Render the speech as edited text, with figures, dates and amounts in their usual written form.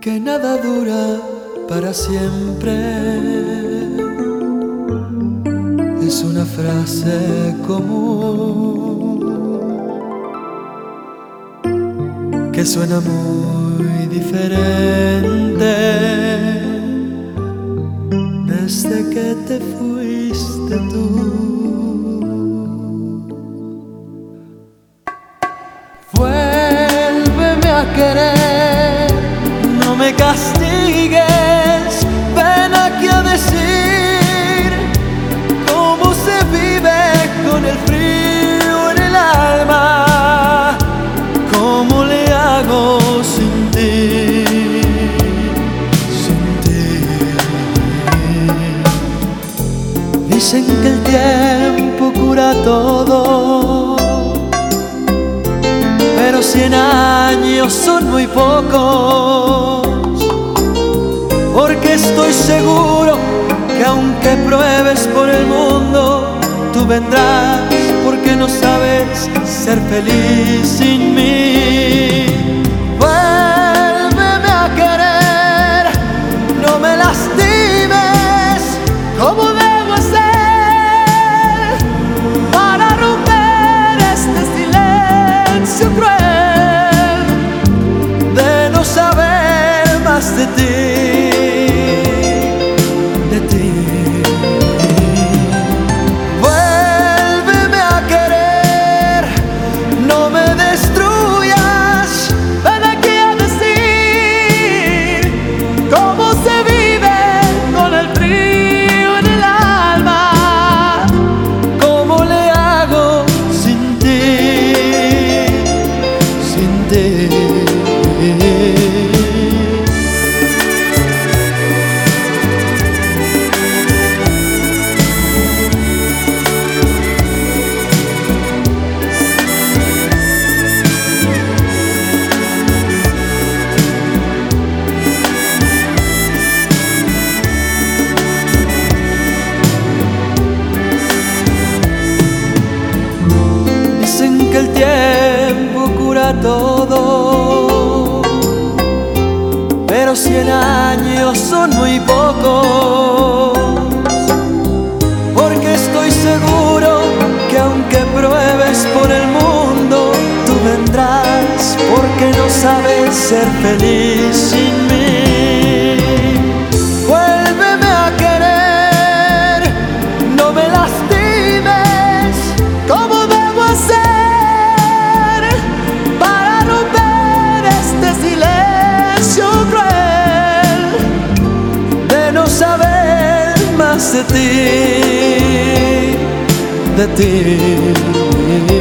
que nada dura para siempre. Es una frase común que suena muy diferente desde que te fuiste tú. Vuélveme a querer, no me castigues, ven aquí a decir cómo se vive con el frío en el alma, cómo le hago sin ti, sin ti. Dicen que el tiempo cura todo, pero 100 años son muy pocos, porque estoy seguro que aunque pruebes por el mundo, tú vendrás, porque no sabes ser feliz sin mí. Vuélveme a querer, no me lastimes, ¿cómo debo hacer para romper este silencio cruel de no saber más de ti? El tiempo cura todo, pero 100 años son muy pocos, porque estoy seguro que aunque pruebes por el mundo, tú vendrás, porque no sabes ser feliz sin mí. Vuélveme a querer, no me lastimes, ¿cómo debo hacer de ti, de ti?